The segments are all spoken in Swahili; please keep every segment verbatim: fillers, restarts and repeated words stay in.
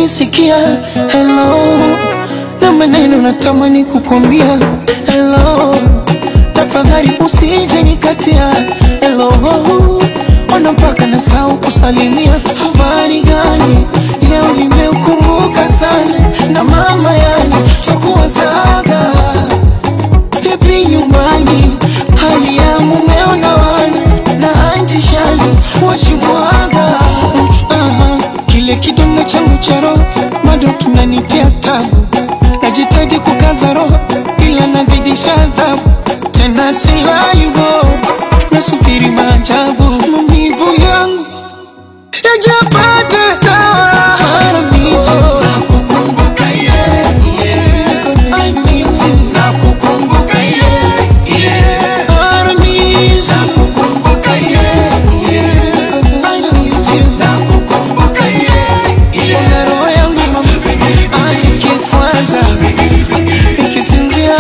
unanisikia? Hello, na maneno natamani kukwambia hello, tafadhali usije nikatia. Hello, ona mpaka nasahau kusalimia. Habari gani? Leo nimeukumbuka sana, na mama yani tukuwa zaga. Vipi nyumbani, hali ya mumeo na wana, na anti shani wachimwaga. uh-huh. Kile kidonda changu cha roho bado kinanitia tabu, najitahidi kukaza roho ila nazidisha adhabu. Tena silali bo, nasubiri maajabu. Maumivu yangu yajapata dawa. Nakukumbuka yeah, yeah. I miss you. Nakukumbuka yeah, yeah. I miss you. Nakukumbuka yeah, yeah. I miss you. Nakukumbuka yeah, yeah. Una roho yangu mama, anike kwanza nikisinzia,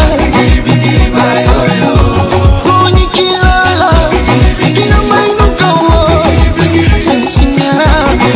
nikilala inamainuka uo yanisinyara.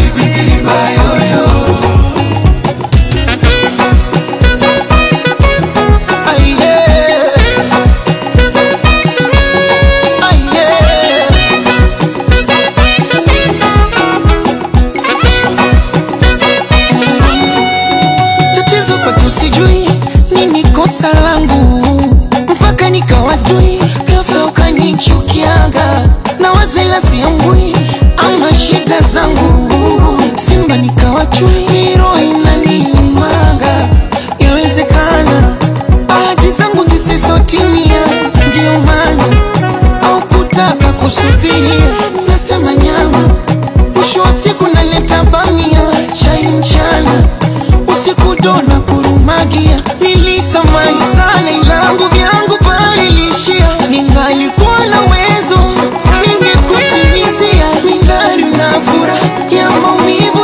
Tatizo pato sijui nini kosa langu, mpaka nikawatui ghafla ukanichukiaga, na wazela siambui ama shida zangu. Simba nikawachui, roho inaniumaga. Yawezekana ahadi zangu zisizotimia, ndio maana au kutaka kusubiria. Nasema nyama, mwisho wa siku naleta bamia. Chai mchana, usiku dona kurumagia. Nilitamani sana ilangu vyangu palilishia, ningalikuwa na uwezo ningekutimizia. Mindhari na furaha ya maumivu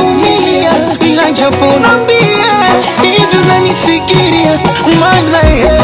nitavumilia, ila japo nambia hivyo nanifikiria, maana